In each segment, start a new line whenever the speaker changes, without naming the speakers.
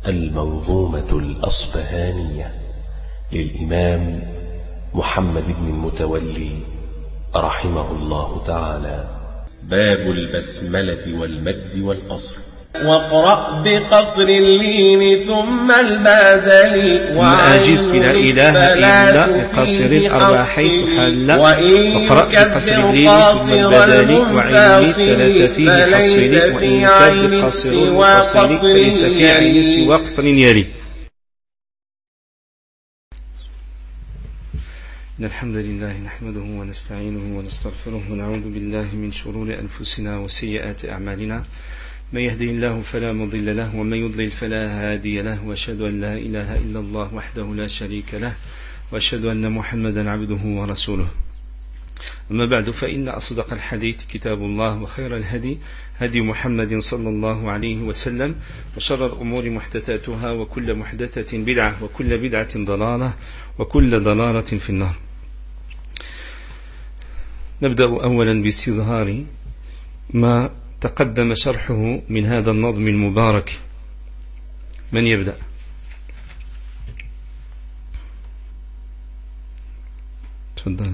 المنظومة الأصبهانية للإمام محمد بن المتولي رحمه الله تعالى. باب البسملة والمد والقصر.
واقرأ بقصر اللين ثم الباذل
ثم أجز في لا إله إلا بقصر الأربع حيث حل. واقرأ بقصر اللين ثم الباذل وعين الثلاث فيه حصل. وإن كان بقصر المنفصل فليس في عين سوى قصر يلي. إن الحمد لله نحمده ونستعينه ونستغفره ونعوذ بالله من شرور أنفسنا وسيئات أعمالنا. من يهدي الله فلا مضل له ومن يضلل فلا هادي له، وأشهد أن لا إله إلا الله وحده لا شريك له، وأشهد أن محمدا عبده ورسوله. أما بعد، فإن أصدق الحديث كتاب الله، وخير الهدي هدي محمد صلى الله عليه وسلم، وشر الأمور محدثاتها، وكل محدثة بدعة، وكل بدعة ضلالة، وكل ضلالة في النار. نبدأ أولا باستظهار ما تقدم شرحه من هذا النظم المبارك. من يبدأ؟ تفضل.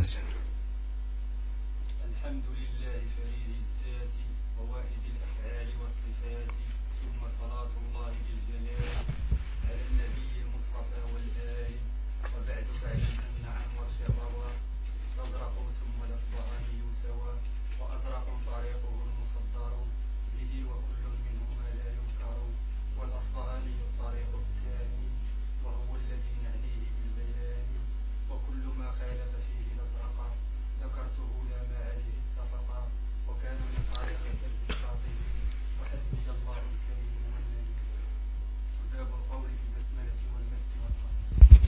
الحمد لله فريد الذات وواحد الأفعال والصفات، ثم صلاة الله بالجلال على النبي المصطفى والآل. وبعد فاعلم أن عنور شروا تزرق ثم الأصبهاني سوى، وأزرق طريقه المصدر به وكل منهما لا ينكر. والأصبهاني الطريق الثاني وهو الذي نعنيه بالبيان، وكل ما خالف فيه الأزرق ذكرته لا ما عليه اتفقا. وكان من طريق الكنز الشاطئ وحسبي الله الكريم والنبي. باب القول في البسملة والمد والقصر.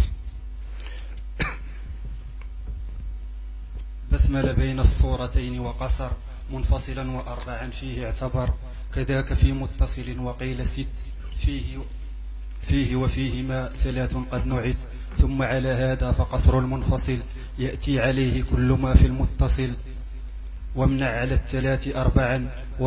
بسمل بين الصورتين وقصر، منفصلا وأربعا فيه اعتبر. كذاك في متصل وقيل ست، فيه وفيهما ثلاث قد نعت. ثم على هذا فقصر المنفصل يأتي عليه كل ما في المتصل. وامنع على الثلاث أربعا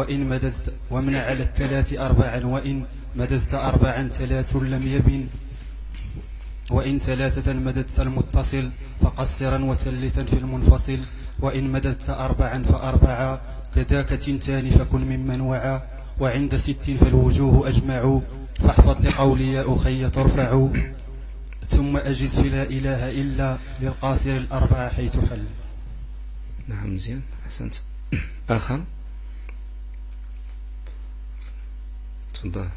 وإن مددت أربعا ثلاث لم يبن. وإن ثلاثة مددت المتصل فقصرا وثلثا في المنفصل. وإن مددت أربعا فأربعا كذاك تنتان فكن ممن وعى. وعند ست فالوجوه أجمعوا، فاحفظ لقولي يا أخي ترفع. ثم أجز في لا إله إلا للقاصر الأربعة حيث حل.
نعم، زين، أحسنت. آخر، تفضل.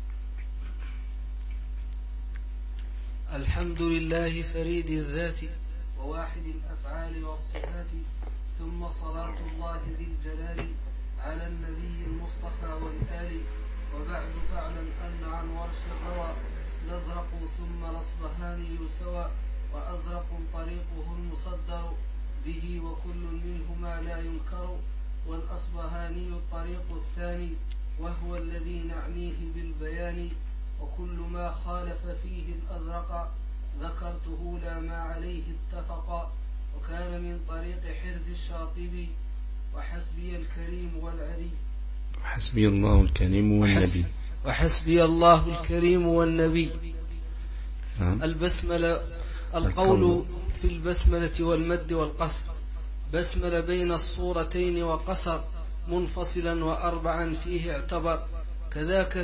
الحمد لله فريد الذات وواحد الأفعال والصفات، ثم صلاة الله ذي الجلال على النبي المصطفى والآل. وبعد فاعلم أن عن ورش الروى الأزرق ثم الأصبهاني سوى، وأزرق طريقه المصدر به وكل منهما لا ينكر. والأصبهاني الطريق الثاني وهو الذي نعنيه بالبيان، وكل ما خالف فيه الأزرق ذكرته لا ما عليه اتفقا. وكان من طريق حرز الشاطبي وحسبي الكريم والعلي.
حسبي الله الكريم والنبي.
وحسبي الله الكريم والنبي. البسملة. القول في البسملة والمد والقصر. بسمل بين الصورتين وقصر، منفصلا وأربعا فيه اعتبر. كذاك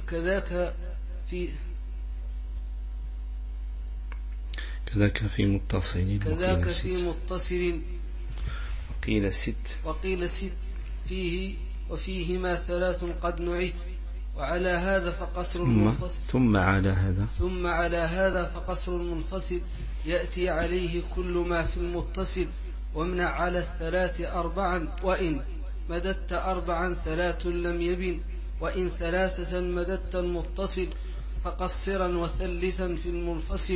في متصل وقيل ست فيه وفيهما ثلاث قد نعت. وعلى هذا فقصر المنفصل ثم على هذا فقصر المنفصل يأتي عليه كل ما في المتصل. وامنع على الثلاث أربعا وإن مددت أربعا ثلاث لم يبن. وإن ثلاثة مددت المتصل فقصرا وثلثا في المنفصل.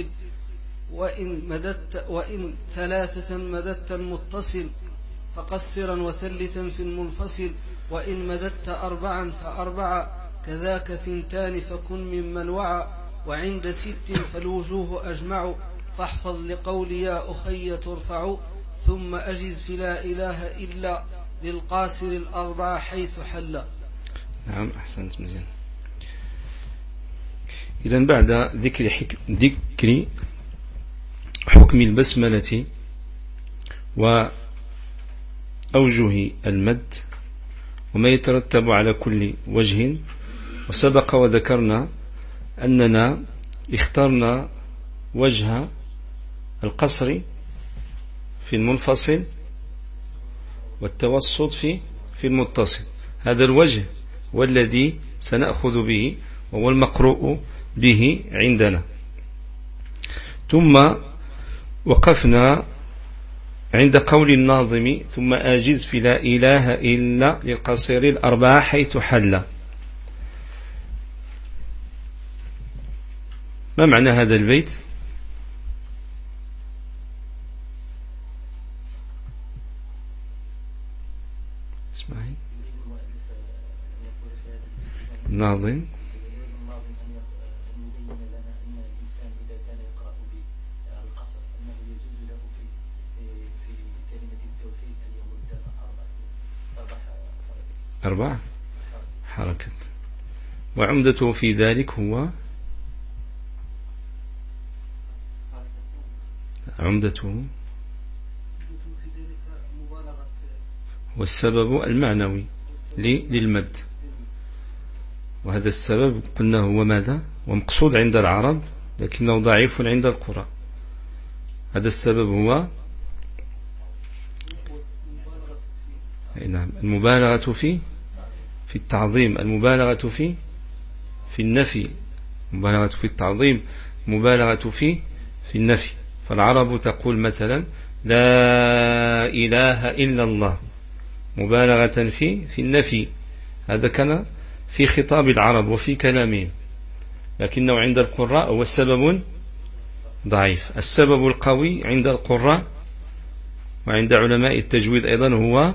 وإن ثلاثة مددت المتصل فقصرا وثلثا في المنفصل. وإن مددت أربعا فأربعا كذاك ثنتان فكن ممن وعى. وعند ست فالوجوه أجمع، فاحفظ لقولي يا أخي ترفع. ثم أجز في لا إله إلا للقاصر الأربعة حيث حل.
نعم، أحسنت، مزين. إذن بعد ذكر حكم البسملة وأوجه المد وما يترتب على كل وجه، وسبق وذكرنا أننا اخترنا وجه القصر في المنفصل والتوسط في المتصل. هذا الوجه والذي سنأخذ به وهو المقروء به عندنا. ثم وقفنا عند قول الناظم ثم آجز في لا إله إلا للقصير الأربعة حيث حل. ما معنى هذا البيت؟ اسمعي الناظم أربع حركات، وعمدته في ذلك هو والسبب المعنوي للمد، وهذا السبب قلنا هو ماذا؟ ومقصود عند العرب لكنه ضعيف عند القراء. هذا السبب هو المبالغة في التعظيم، المبالغة في النفي، المبالغة في التعظيم، المبالغة في النفي. فالعرب تقول مثلا لا إله إلا الله، مبالغة في النفي. هذا كان في خطاب العرب وفي كلامهم، لكنه عند القراء هو السبب ضعيف. السبب القوي عند القراء وعند علماء التجويد أيضا هو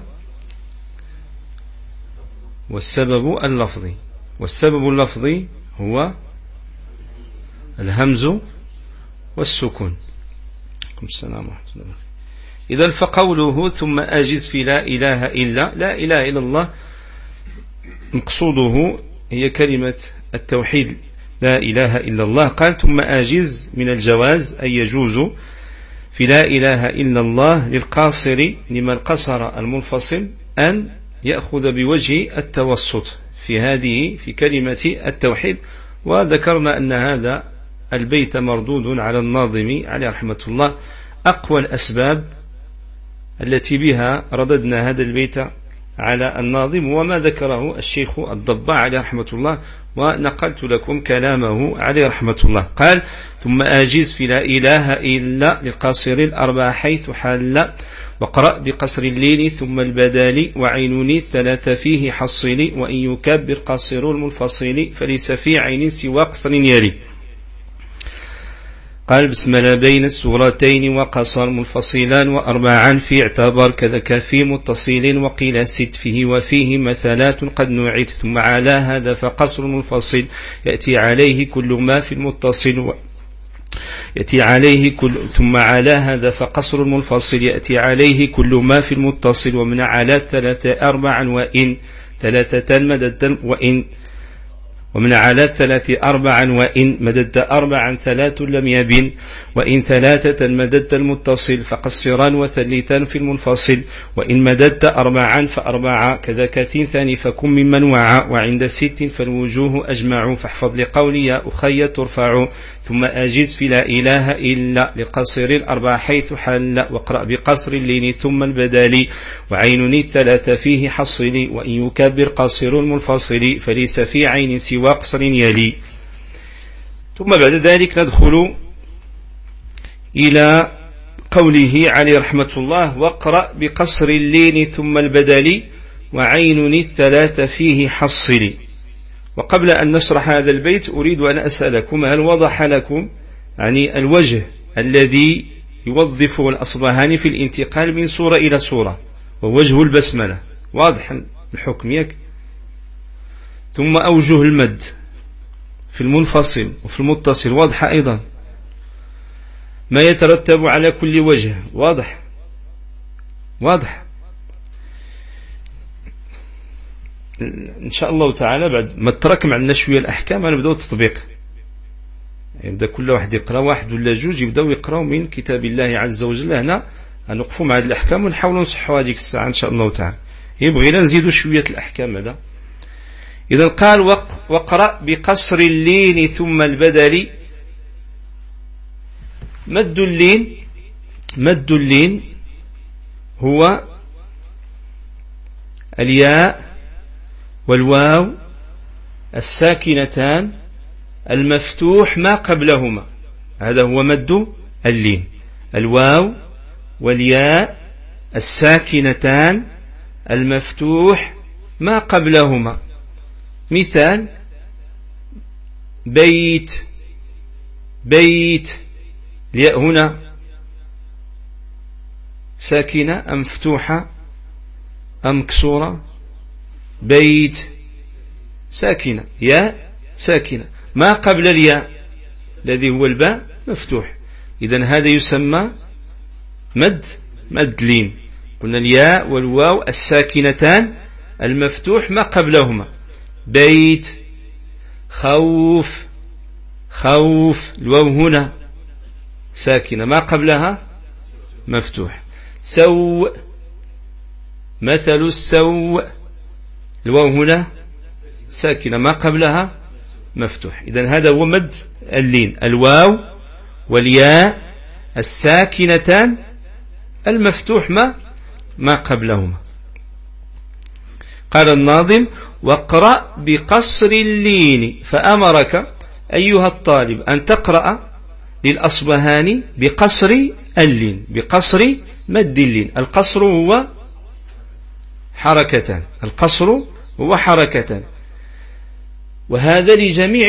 والسبب اللفظي، والسبب اللفظي هو الهمز والسكون. السلام ورحمة الله. إذن فقوله ثم أجز في لا إله إلا، لا إله إلا الله مقصوده هي كلمة التوحيد لا إله إلا الله. قال ثم أجز من الجواز أي يجوز في لا إله إلا الله للقاصر لمن قصر المنفصل أن يأخذ بوجه التوسط في كلمة التوحيد. وذكرنا أن هذا البيت مردود على الناظم عليه رحمة الله. أقوى الأسباب التي بها رددنا هذا البيت على الناظم وما ذكره الشيخ الضباع عليه رحمة الله، ونقلت لكم كلامه عليه رحمة الله. قال ثم آجز في لا إله إلا للقاصر الأربع حيث حل، وقرأ بقصر اللين ثم البدال وعينوني ثلاث فيه حصلي، وإن يكبر قاصر المنفصل فليس في عين سوى قصر يلي. قال بسملة بين السورتين وقصر منفصلان وأربعا في اعتبر كذاك في متصل، وقيل ست فيه وفيه مثلات قد نوعت، ثم على هذا فقصر منفصل يأتي عليه كل ما في المتصل ثم على هذا فقصر منفصل يأتي عليه كل ما في المتصل، ومن على ثلاثة أربعا وإن ثلاثة مددا ومن على الثلاث أربعا وإن مدد أربعا ثلاث لم يبن، وإن ثلاثة مدد المتصل فقصرا وثلثا في المنفصل، وإن مدد أربعا فأربعا كذاك ثاني فكن ممن وعى، وعند ست فالوجوه أجمع، فاحفظ لقولي يا أخي ترفع. ثم أجز في لا إله إلا لقصر الأربع حيث حل، واقرأ بقصر اللين ثم البدال وعين الثلاث فيه حصلي، وإن يكبر قصر المنفصل فليس في عين سوى وقصر يلي. ثم بعد ذلك ندخل إلى قوله عليه رحمة الله واقرأ بقصر اللين ثم البدل وعين الثلاث فيه حصلي. وقبل أن نشرح هذا البيت أريد أن أسألكم هل وضح لكم يعني الوجه الذي يوظفه الأصبهاني في الانتقال من سورة إلى سورة ووجه البسملة واضح الحكم يك؟ ثم أوجه المد في المنفصل وفي المتصل واضحة أيضا، ما يترتب على كل وجه واضح. إن شاء الله تعالى بعد ما تركم عندنا شوية الأحكام نبدأ التطبيق. يبدأ كل واحد يقرأ، واحد ولا جوج يبدأوا يقرأوا من كتاب الله عز وجل. هنا نوقفوا مع هذه الأحكام ونحاولوا نصحوا هذيك الساعة إن شاء الله تعالى. يبغينا نزيدوا شوية الأحكام هذا. إذا قال وقرأ بقصر اللين ثم البدل. مد اللين هو الياء والواو الساكنتان المفتوح ما قبلهما، هذا هو مد اللين، الواو والياء الساكنتان المفتوح ما قبلهما. مثال بيت، الياء هنا ساكنة أم مفتوحة أم مكسورة؟ بيت ساكنة، ياء ساكنة، ما قبل الياء الذي هو الباء مفتوح. إذن هذا يسمى مد لين. قلنا الياء والواو الساكنتان المفتوح ما قبلهما. بيت، خوف، الواو هنا ساكنة ما قبلها مفتوح. سوء، مثل السوء، الواو هنا ساكنة ما قبلها مفتوح. إذن هذا هو مد اللين، الواو والياء الساكنتان المفتوح ما قبلهما. قال الناظم واقرأ بقصر اللين، فأمرك أيها الطالب أن تقرأ للأصبهاني بقصر اللين، بقصر مد اللين. القصر هو حركتان، وهذا لجميع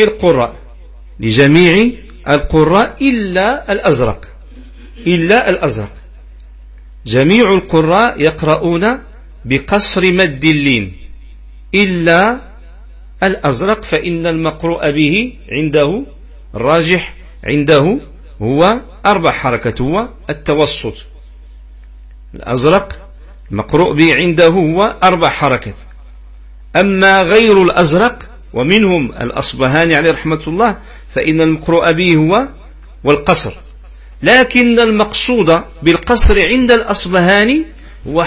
القراء إلا الأزرق. جميع القراء يقرؤون بقصر مد اللين إلا الأزرق، فإن المقروء به عنده الراجح عنده هو 4 حركات، هو التوسط. الأزرق المقروء به عنده هو 4 حركات. أما غير الأزرق ومنهم الأصبهاني عليه رحمة الله فإن المقروء به هو والقصر، لكن المقصود بالقصر عند الأصبهاني هو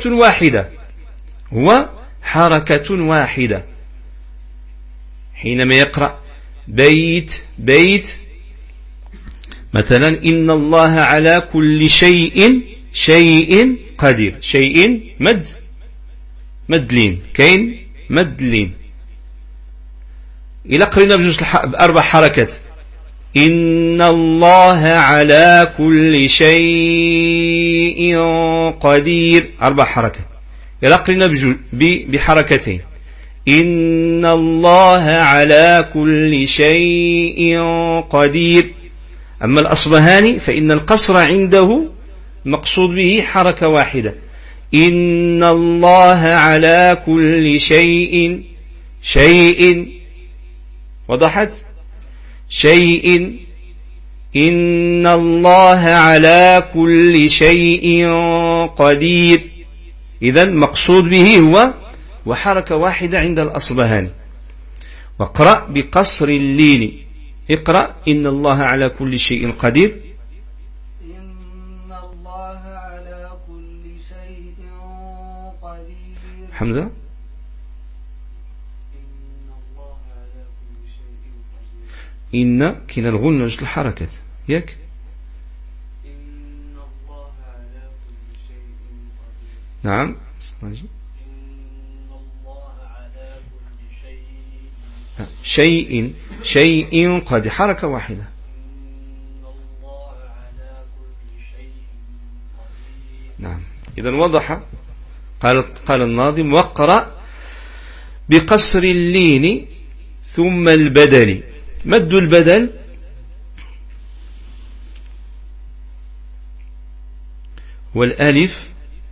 حركة واحدة. حينما يقرأ بيت مثلا إن الله على كل شيء قدير، شيء مد لين، كاين مد لين. إلى قرينا ب4 حركات، إن الله على كل شيء قدير، 4 حركات. إلى قرينا بحركتين، إن الله على كل شيء قدير. أما الأصبهاني فإن القصر عنده مقصود به حركة واحدة، إن الله على كل شيء وضحت شيء، إن الله على كل شيء قدير. إذن مقصود به هو وحركة واحدة عند الأصبهاني. واقرأ بقصر اللين، اقرأ إن الله على كل شيء قدير.
إن الله على كل شيء قدير.
حمزة.
إن الله على كل شيء قدير.
إن كنا الغنى جل الحركات ياك.
إن الله على كل شيء قدير.
نعم.
إن الله على كل
شيء قد حركة واحدة.
إن الله على كل شيء قدير.
نعم. إذن وضح. قال الناظم واقرأ بقصر اللين ثم البدل. مد البدل والألف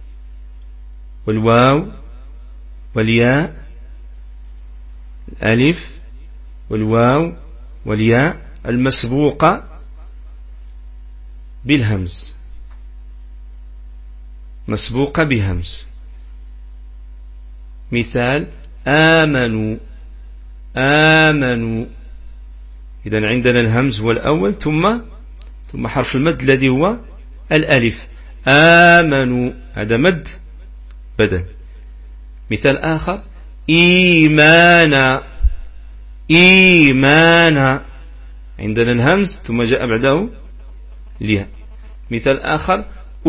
والواو والياء، الألف والواو والياء المسبوقة بالهمز، مسبوقة بهمز. مثال آمنوا، إذن عندنا الهمز هو الأول ثم حرف المد الذي هو الألف. آمنوا هذا مد بدل. مثال آخر إيمانا عندنا الهمز ثم جاء بعده الياء. مثال آخر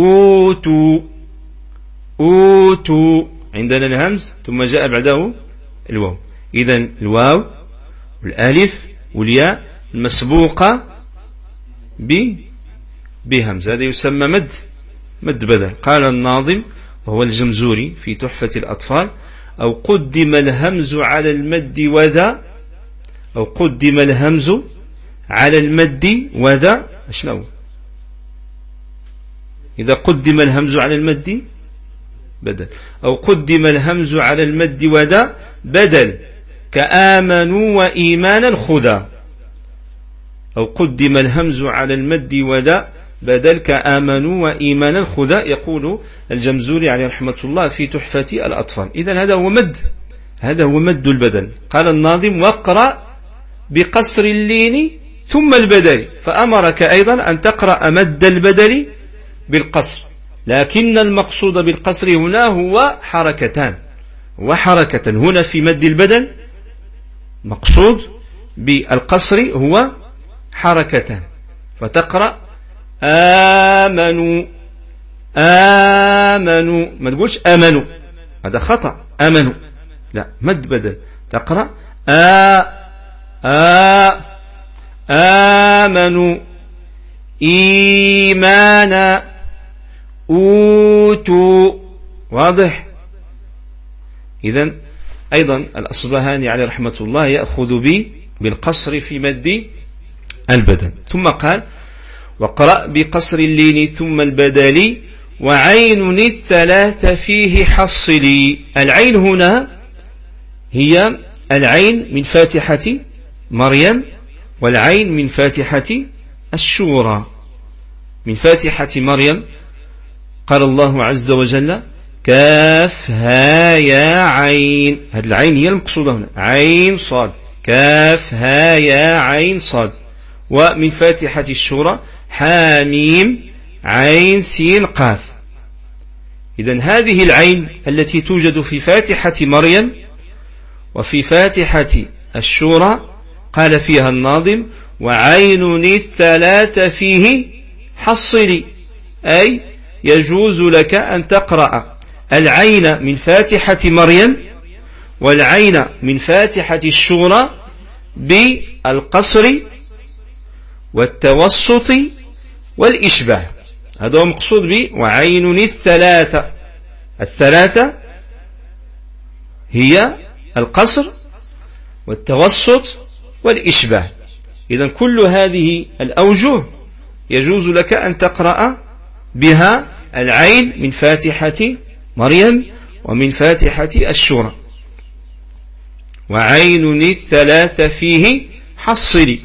أوتوا عندنا الهمز ثم جاء بعده الواو. إذن الواو والألف والياء المسبوقة بهمز هذا يسمى مد بدل. قال الناظم وهو الجمزوري في تحفة الأطفال أو قدم الهمز على المد وذا شنو إذا قدم الهمز على المد بدل أو قدم الهمز على المد وذا بدل كآمنوا وإيمانا خذا. أو قدم الهمز على المد وذا بدل كآمنوا وإيمانا خذا. يقول الجمزوري عليه رحمة الله في تحفة الأطفال. إذن هذا هو مد البدل. قال الناظم واقرأ بقصر اللين ثم البدل فأمرك أيضا أن تقرأ مد البدل بالقصر، لكن المقصود بالقصر هنا هو حركتان وحركة. هنا في مد البدل مقصود بالقصر هو حركتان، فتقرأ آمنوا ما تقولش آمنوا هذا خطأ. آمنوا لا مد بدل تقرأ آمنوا إيمانا أوتوا. واضح؟ إذن أيضا الأصبهاني عليه رحمة الله يأخذ بالقصر في مد البدل. ثم قال وقرأ بقصر اللين ثم البدل وعين الثلاث فيه حصلي. العين هنا هي العين من فاتحة مريم والعين من فاتحة الشورى. من فاتحة مريم قال الله عز وجل كافها يا عين. هذه العين هي المقصودة هنا عين صاد كافها يا عين صاد. ومن فاتحة الشورى حاميم عين سين قاف. إذن هذه العين التي توجد في فاتحة مريم وفي فاتحة الشورى قال فيها الناظم وعين الثلاث فيه حصلي، أي يجوز لك أن تقرأ العين من فاتحة مريم والعين من فاتحة الشورى بالقصر والتوسط والإشباه. هذا هو مقصود به وعين الثلاثة هي القصر والتوسط والإشباه. إذن كل هذه الأوجه يجوز لك أن تقرأ بها العين من فاتحة مريم ومن فاتحة الشورى. وعين الثلاث فيه حصلي.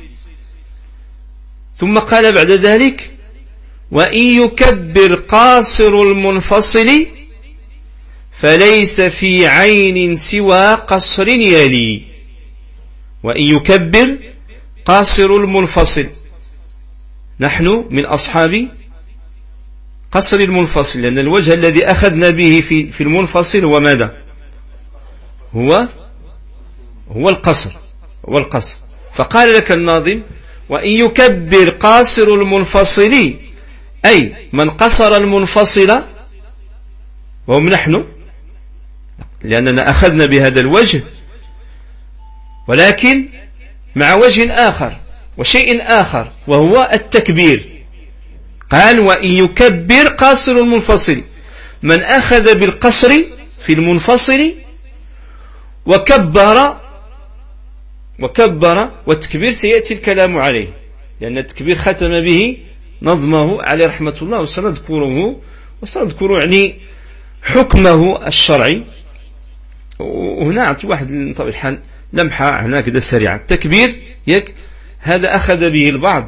ثم قال بعد ذلك وإن يكبر قاصر المنفصل فليس في عين سوى قصر يلي. وإن يكبر قاصر المنفصل، نحن من أصحاب قصر المنفصل، لأن الوجه الذي أخذنا به في المنفصل هو ماذا؟ هو القصر. فقال لك الناظم وإن يكبر قاصر المنفصل أي من قصر المنفصل وهم نحن، لأننا أخذنا بهذا الوجه، ولكن مع وجه آخر وشيء آخر وهو التكبير. قال وإن يكبر قاصر المنفصل، من أخذ بالقصر في المنفصل وكبر والتكبير سيأتي الكلام عليه، لأن التكبير ختم به نظمه عليه رحمة الله، وسنذكر يعني حكمه الشرعي. وهنا أعطي واحد طبعا الحال لمحة هنا كده سريعة. التكبير هذا أخذ به البعض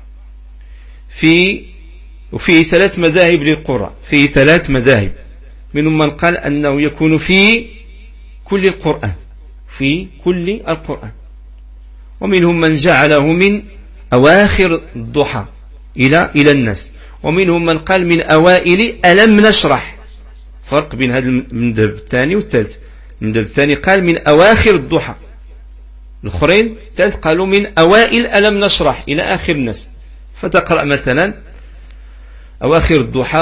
وفيه 3 مذاهب للقراء، فيه 3 مذاهب، منهم من قال أنه يكون في كل القرآن، ومنهم من جعله من أواخر الضحى إلى الناس، ومنهم من قال من أوائل ألم نشرح. فرق بين هذا المذهب الثاني والثالث. المذهب الثاني قال من أواخر الضحى، الآخرين الثالث قالوا من أوائل ألم نشرح إلى آخر الناس. فتقرأ مثلا أواخر الضحى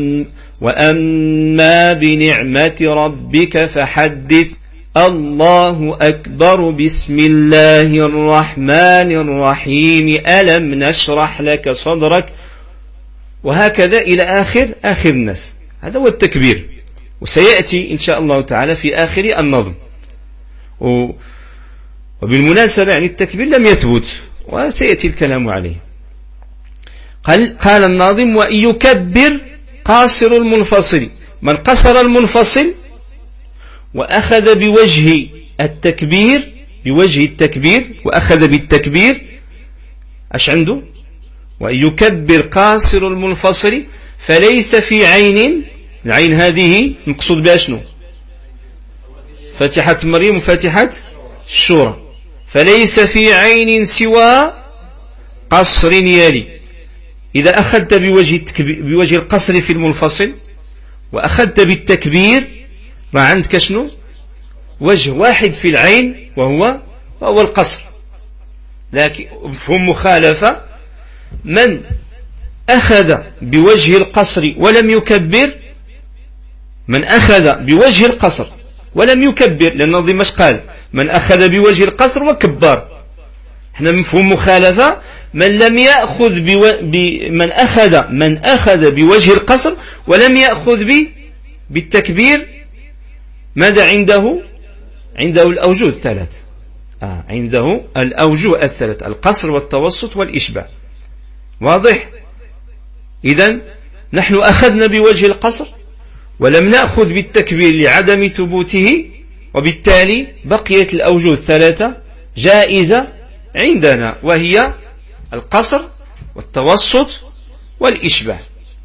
وأما بنعمة ربك فحدث الله أكبر بسم الله الرحمن الرحيم ألم نشرح لك صدرك، وهكذا إلى آخر الناس. هذا هو التكبير، وسيأتي إن شاء الله تعالى في آخر النظم. وبالمناسبة يعني التكبير لم يثبت وسيأتي الكلام عليه. قال الناظم وإن يكبر قاصر المنفصل، من قصر المنفصل وأخذ بوجه التكبير وأخذ بالتكبير، أش عنده؟ وإن يكبر قاصر المنفصل فليس في عين، العين هذه مقصود بها شنو؟ فاتحة مريم وفاتحة الشورى. فليس في عين سوى قصر يلي. إذا أخذت بوجه القصر في المنفصل وأخذت بالتكبير ما عندك شنو؟ وجه واحد في العين وهو القصر. لكن مفهوم مخالفة من أخذ بوجه القصر ولم يكبر، من أخذ بوجه القصر ولم يكبر، لأن النظم مش قال من أخذ بوجه القصر وكبر. احنا مفهوم مخالفة من لم يأخذ من أخذ بوجه القصر ولم يأخذ بالتكبير. ماذا عنده الأوجه الثلاث. عنده الأوجه الثلاث: القصر والتوسط والإشباع. واضح؟ إذن نحن أخذنا بوجه القصر ولم نأخذ بالتكبير لعدم ثبوته، وبالتالي بقيت الأوجه الثلاثة جائزة عندنا، وهي القصر والتوسط والإشباع.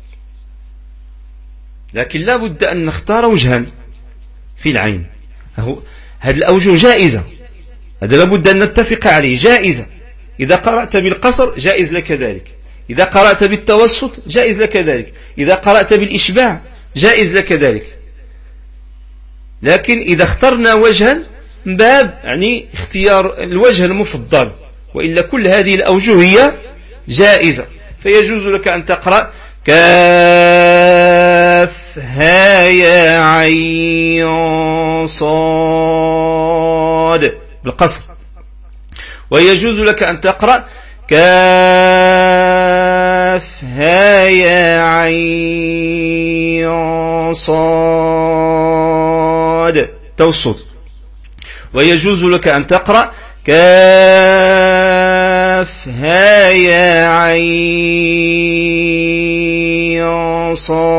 لكن لا بد أن نختار وجها في العين. هذه الأوجه جائزة، هذا لابد أن نتفق عليه، جائزة. إذا قرأت بالقصر جائز لك ذلك، إذا قرأت بالتوسط جائز لك ذلك، إذا قرأت بالإشباع جائز لك ذلك. لكن إذا اخترنا وجها من باب يعني اختيار الوجه المفضل، وإلا كل هذه الأوجه هي جائزة. فيجوز لك أن تقرأ كاف ها يا عين صاد بالقصر، ويجوز لك أن تقرأ كاف ها يا عين صاد توسط، ويجوز لك أن تقرأ كاف ها يا عين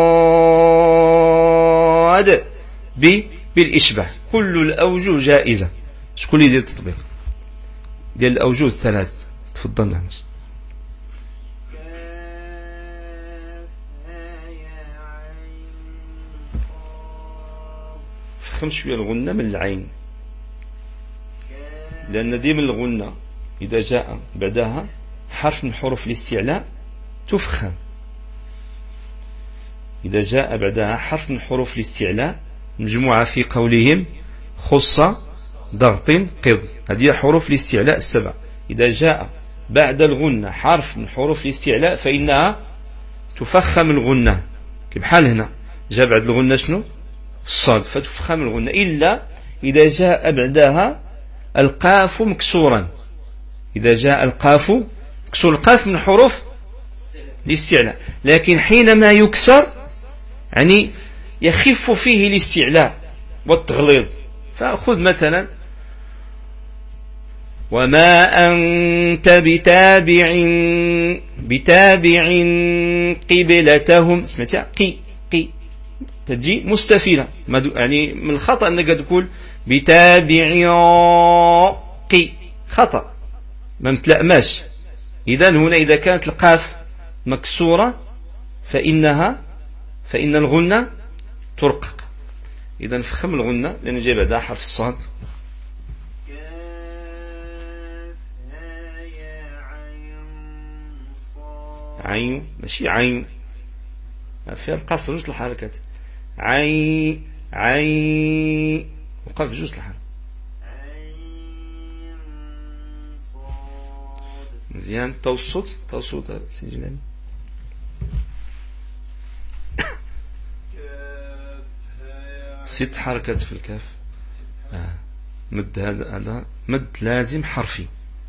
صاد بالإشباع. كل الأوجه جائزة. شكون اللي يدير التطبيق ديال الأوجه الثلاث؟ تفضل نعمس. فخم شوية الغنة من العين، لأن ديما الغنة إذا جاء بعدها حرف من حروف الاستعلاء تفخم. إذا جاء بعدها حرف من حروف الاستعلاء مجموعة في قولهم خص ضغط قض، هذه حروف الاستعلاء السبع. إذا جاء بعد الغنة حرف من حروف الاستعلاء فإنها تفخم الغنة، بحال هنا جاء بعد الغنة شنو؟ الصاد، فتفخم الغنة، إلا إذا جاء بعدها القاف مكسورا. إذا جاء القاف مكسور، القاف من حروف الاستعلاء، لكن حينما يكسر يعني يخف فيه الاستعلاء والتغليظ. فأخذ مثلا وما أنت بتابع قبلتهم، سمعتها قي تجي مستفيلة، يعني من الخطأ أنك تقول بتابع قي، خطأ ما متلأماش. إذن هنا إذا كانت القاف مكسورة فإن الغنة ترقق. إذن فخم الغنة لأن جاي بعدها حرف الصاد. عين ماشي عين فيها القصر جوج الحركات عين عين وقف جوج الحركات مزيان توسط سجلاني 6 حركات في الكاف مد هذا مد لازم حرفي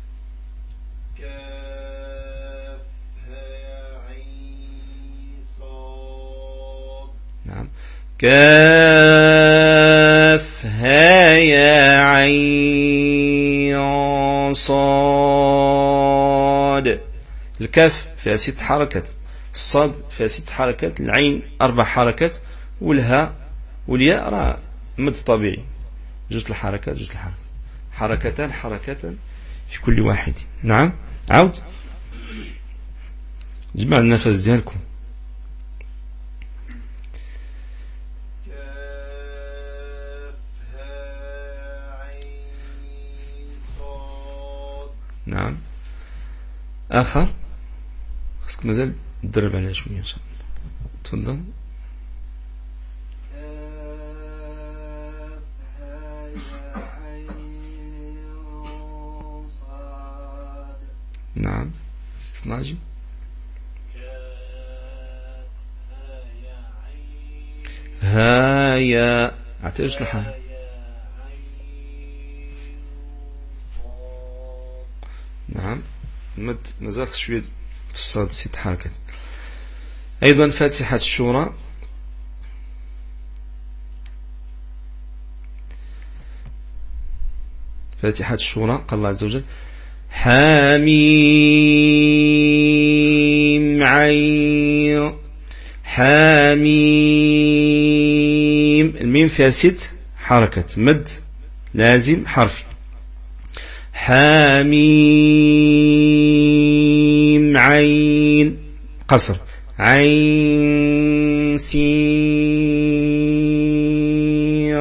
كاف ها عين صاد
نعم كاف ها يا عين صاد الكاف فيها 6 حركات الصاد فيها 6 حركات العين 4 حركات والهاء والياء راه مد طبيعي جوج الحركات حركتان في كل واحد نعم عاود جمع النفس ديالكم نعم آخر خصك مازال تدرب عليها شوية إن شاء الله تفضل نعم سناجم ها يا اعترج لها نعم مد مازال شوية في الصاد 6 حركات أيضا فاتحة الشورى قال الله عز وجل حاميم عين حاميم الميم فيها 6 حركات مد لازم حرفي حاميم عين قصر عين سين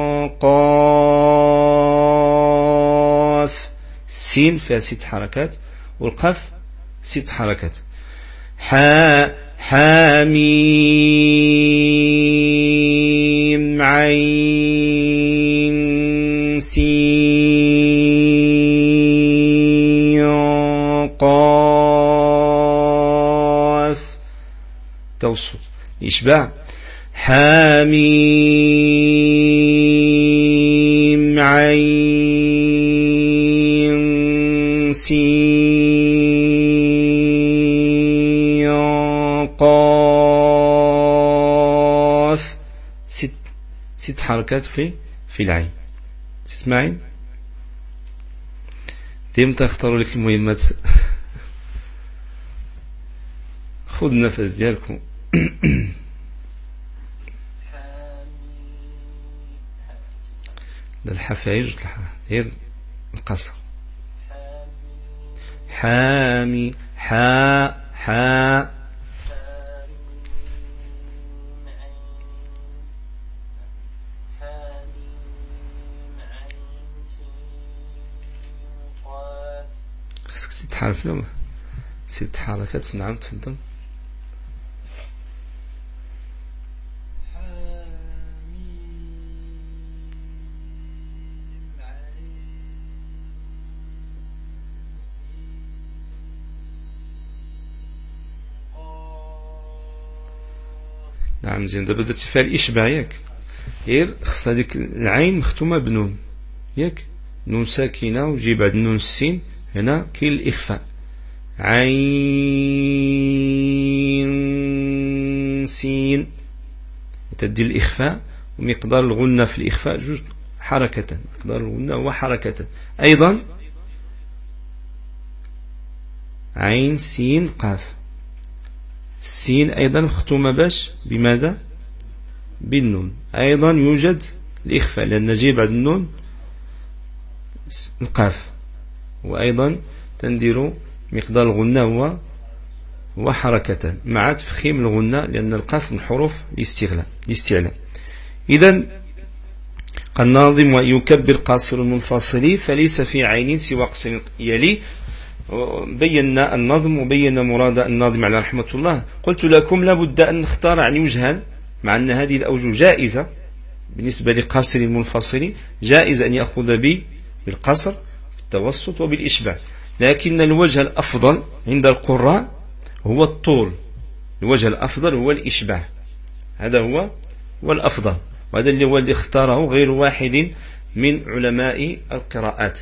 قاف سين فيها 6 حركات والقاف 6 حركات حاميم عين سين قاف توسط إشباع حاميم عين سين قاف 6 حركات في العين تسمعين ديما اختاروا لك المهمات خذ النفس ديالكم الحفايج غير القصر حامي حا خصك 6 حرف لهم 6 حركات نعم تفضل نعم زين دابا درتي فيها الإشباع ياك غير خص هذيك العين مختومة بنون ياك نون ساكنة وجي بعد النون السين هنا كاين الإخفاء عين سين تدي الإخفاء ومقدار الغنة في الإخفاء 2 حركة مقدار الغنة هو حركة أيضا عين سين قاف السين أيضا مختومة باش بماذا بالنون أيضا يوجد الإخفاء لأن نجي بعد النون القاف وأيضا تندير مقدار الغنة هو حركة مع تفخيم الغنة لأن القاف من حروف الاستعلاء إذن قال الناظم ويكبر قاصر المنفصل فليس في عين سوى قصر يلي بينا النظم وبينا مراد الناظم على رحمة الله. قلت لكم لابد أن نختار عن وجها، مع أن هذه الأوجه جائزة بالنسبة لقاصر المنفصل، جائز أن يأخذ بالقصر بالتوسط وبالإشباع، لكن الوجه الأفضل عند القراء هو الطول، الوجه الأفضل هو الإشباع، هذا هو الأفضل، وهذا اللي هو اللي اختاره غير واحد من علماء القراءات.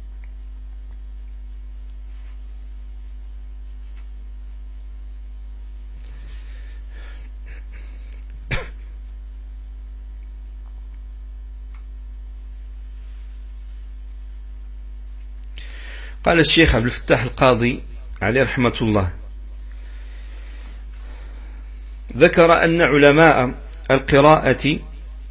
قال الشيخ عبد الفتاح القاضي عليه رحمة الله، ذكر أن علماء القراءة،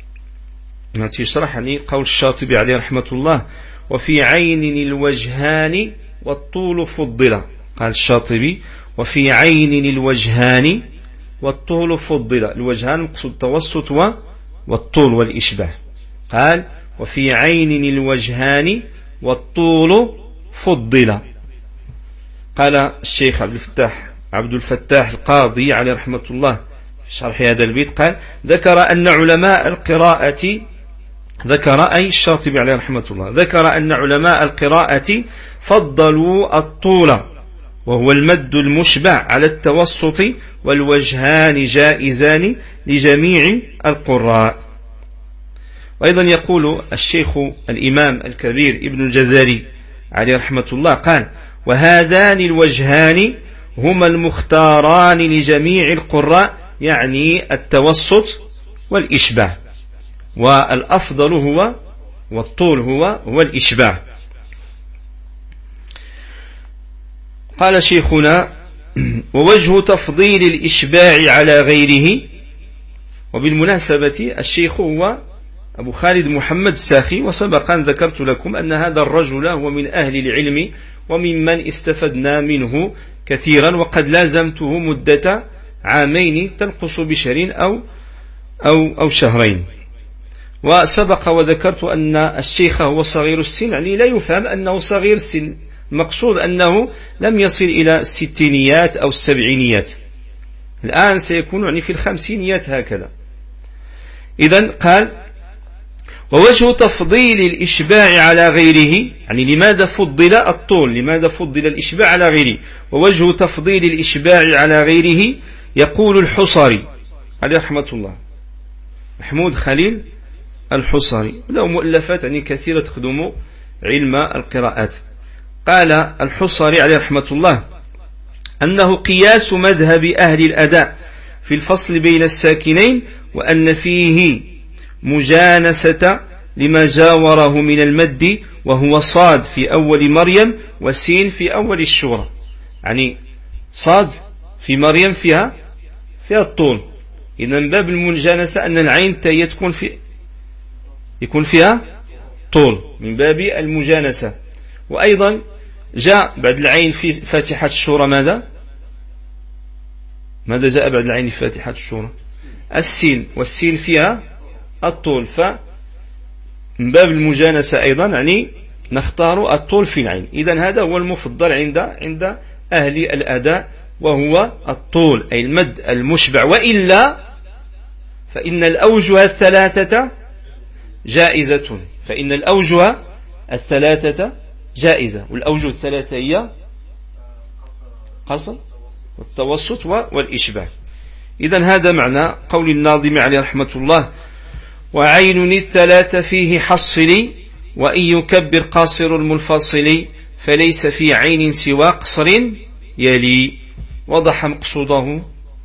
يشرح لي قول الشاطبي عليه رحمة الله: وفي عين الوجهان والطول فضل. قال الشاطبي: وفي عين الوجهان والطول فضل. الوجهان مقصود التوسط والطول والإشباه. قال: وفي عين الوجهان والطول فضل. قال الشيخ عبد الفتاح القاضي عليه رحمة الله في شرح هذا البيت، قال: ذكر أن علماء القراءة، ذكر أي الشاطبي عليه رحمة الله، ذكر أن علماء القراءة فضلوا الطول وهو المد المشبع على التوسط، والوجهان جائزان لجميع القراء. وأيضا يقول الشيخ الإمام الكبير ابن الجزري عليه رحمة الله، قال: وهذان الوجهان هما المختاران لجميع القراء، يعني التوسط والإشباع، والأفضل هو والطول هو الإشباع. قال شيخنا: ووجه تفضيل الإشباع على غيره. وبالمناسبة الشيخ هو أبو خالد محمد الساخي، وسبقا ذكرت لكم أن هذا الرجل هو من أهل العلم وممن استفدنا منه كثيرا، وقد لازمته مدة عامين تنقص بشهرين أو شهرين. وسبق وذكرت أن الشيخ هو صغير السن، يعني لا يفهم أنه صغير السن، المقصود أنه لم يصل إلى الستينيات أو السبعينيات، الآن سيكون يعني في الخمسينيات هكذا. إذن قال: ووجه تفضيل الإشباع على غيره، يعني لماذا فضل الطول، لماذا فضل الإشباع على غيره؟ ووجه تفضيل الإشباع على غيره، يقول الحصري عليه رحمة الله، محمود خليل الحصري، له مؤلفات يعني كثيرة تخدم علم القراءات. قال الحصري عليه رحمة الله: أنه قياس مذهب أهل الأداء في الفصل بين الساكنين، وأن فيه مجانسة لما جاوره من المد، وهو صاد في أول مريم وسين في أول الشورى، يعني صاد في مريم فيها الطول، إذن باب المجانسة أن العين تاية يكون فيها طول من باب المجانسة. وأيضا جاء بعد العين في فاتحة الشورى ماذا جاء بعد العين في فاتحة الشورى؟ السين، والسين فيها الطول، فمن باب المجانسة أيضا يعني نختار الطول في العين. إذن هذا هو المفضل عند أهل الأداء، وهو الطول أي المد المشبع، وإلا فإن الأوجه الثلاثة جائزة، فإن الأوجه الثلاثة جائزة، والأوجه الثلاثة هي قصر والتوسط والإشباع. إذن هذا معنى قول الناظم عليه رحمة الله: وعين الثلاث فيه حصل، وإن يكبر قاصر المنفصل، فليس في عين سوى قصر يلي. وضح مقصوده.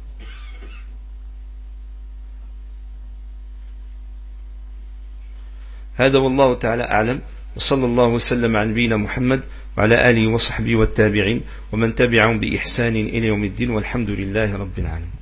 هذا والله تعالى أعلم، وصلى الله وسلم على نبينا محمد وعلى آله وصحبه والتابعين ومن تبعهم بإحسان إلى يوم الدين، والحمد لله رب العالمين.